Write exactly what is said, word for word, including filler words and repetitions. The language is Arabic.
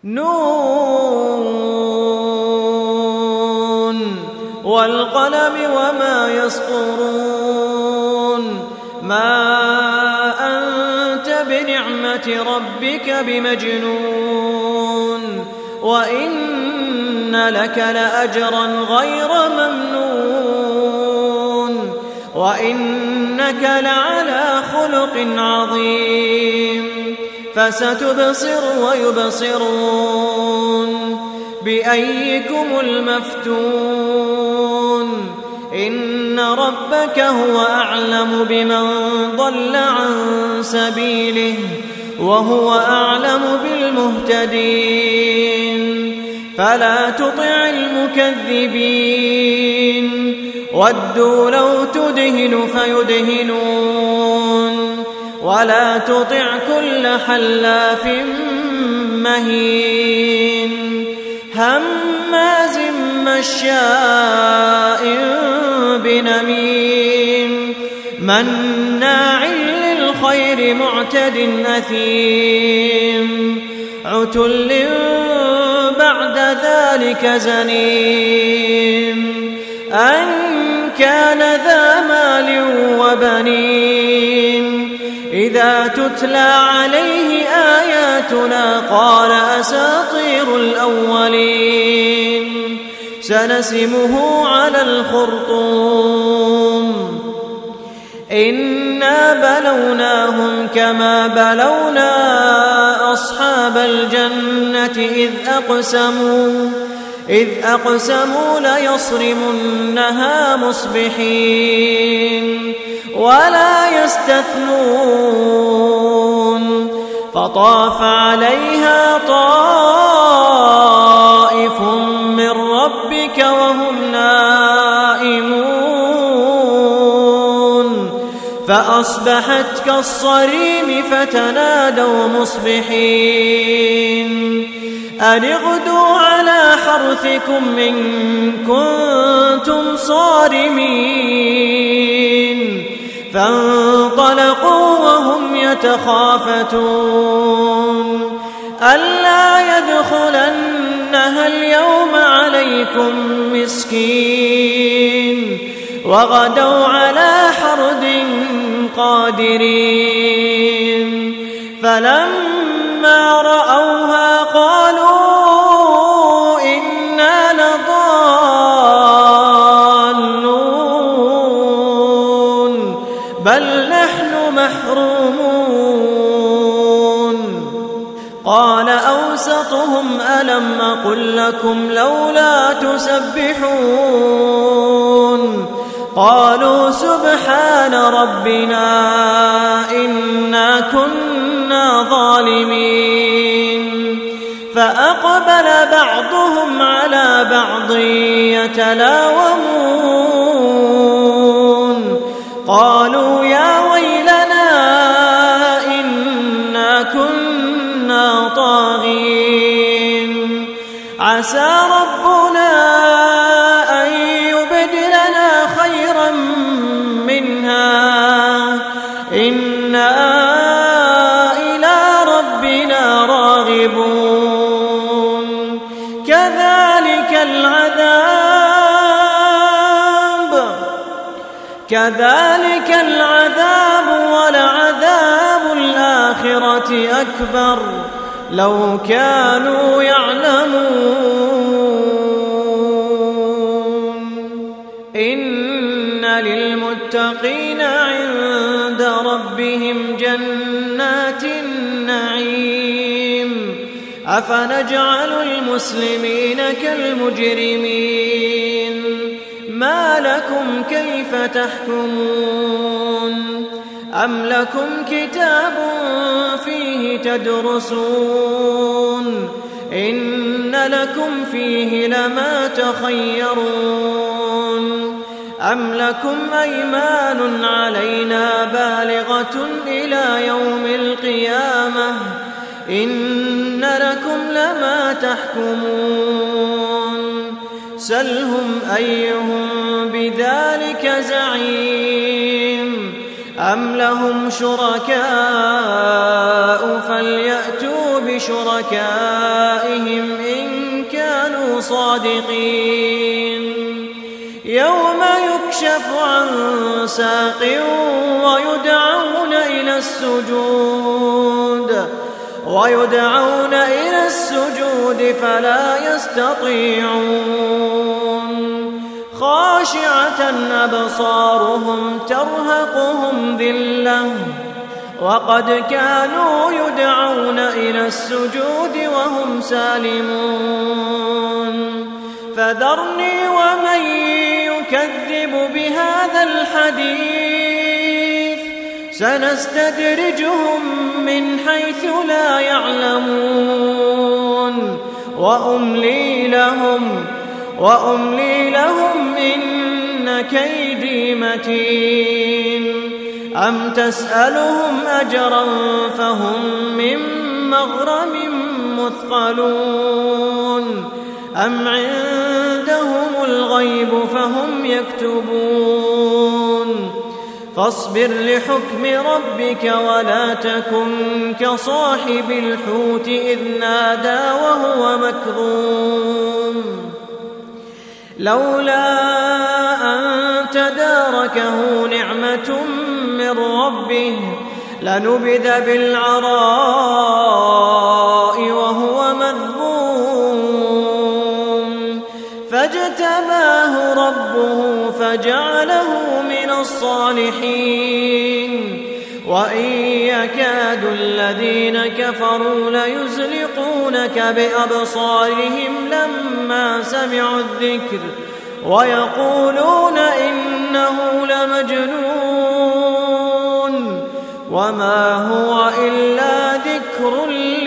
نون والقلم وما يسطرون ما أنت بنعمة ربك بمجنون وإن لك لأجرا غير ممنون وإنك لعلى خلق عظيم فستبصر ويبصرون بأيكم المفتون إن ربك هو أعلم بمن ضل عن سبيله وهو أعلم بالمهتدين فلا تطع المكذبين ودوا لو تدهن فيدهنون ولا تطع كل حلاف مهين هماز مشاء بنميم مناع للخير معتد أثيم عتل بعد ذلك زنيم أن كان ذا مال وبنين إذا تتلى عليه آياتنا قال أساطير الأولين سنسمه على الخرطوم إنا بلوناهم كما بلونا أصحاب الجنة إذ أقسموا إذ أقسموا ليصرمنها مصبحين ولا يستثنون فطاف عليها طائف من ربك وهم نائمون فأصبحت كالصريم فتنادوا مصبحين أن اغدوا على حرثكم إن كنتم صارمين فانطلقوا وهم يتخافتون ألا يدخلنها اليوم عليكم مسكين وغدوا على حرد قادرين فلما رأوها قالوا إنا لضالون بل نحن محرومون قال أوسطهم ألم أقل لكم لولا تسبحون قالوا سبحان ربنا إنا كنا ظالمين فأقبل بعضهم على بعض يتلاومون قالوا يا ويلنا إنا كنا طاغين عسى ربنا أن يبدلنا خيرا منها إنا إلى ربنا راغبون كذلك العذاب كذلك العذاب ولعذاب الآخرة أكبر لو كانوا يعلمون إن للمتقين عند ربهم جنات النعيم أفنجعل المسلمين كالمجرمين ما لكم كيف تحكمون أم لكم كتاب فيه تدرسون إن لكم فيه لما تخيرون أم لكم أيمان علينا بالغة إلى يوم القيامة إن لكم لما تحكمون سلهم أيهم بذلك زعيم أم لهم شركاء فليأتوا شركائهم إن كانوا صادقين يوم يكشف عن ساق ويدعون إلى السجود ويدعون إلى السجود فلا يستطيعون خاشعة أبصارهم ترهقهم ذلة وقد كانوا يدعون إلى السجود وهم سالمون فذرني ومن يكذب بهذا الحديث سنستدرجهم من حيث لا يعلمون وأملي لهم وأملي لهم إن كيدي متين أم تسألهم أجرا فهم من مغرم مثقلون أم عندهم الغيب فهم يكتبون فاصبر لحكم ربك ولا تكن كصاحب الحوت إذ نادى وهو مكظوم لولا أن تداركه نعمة من ربه لنبذ بالعراء وهو مذموم فاجتباه ربه فجعله من الصالحين وإن يكاد الذين كفروا ليزلقونك بأبصارهم لما سمعوا الذكر ويقولون إنه لمجنون وما هو إلا ذكر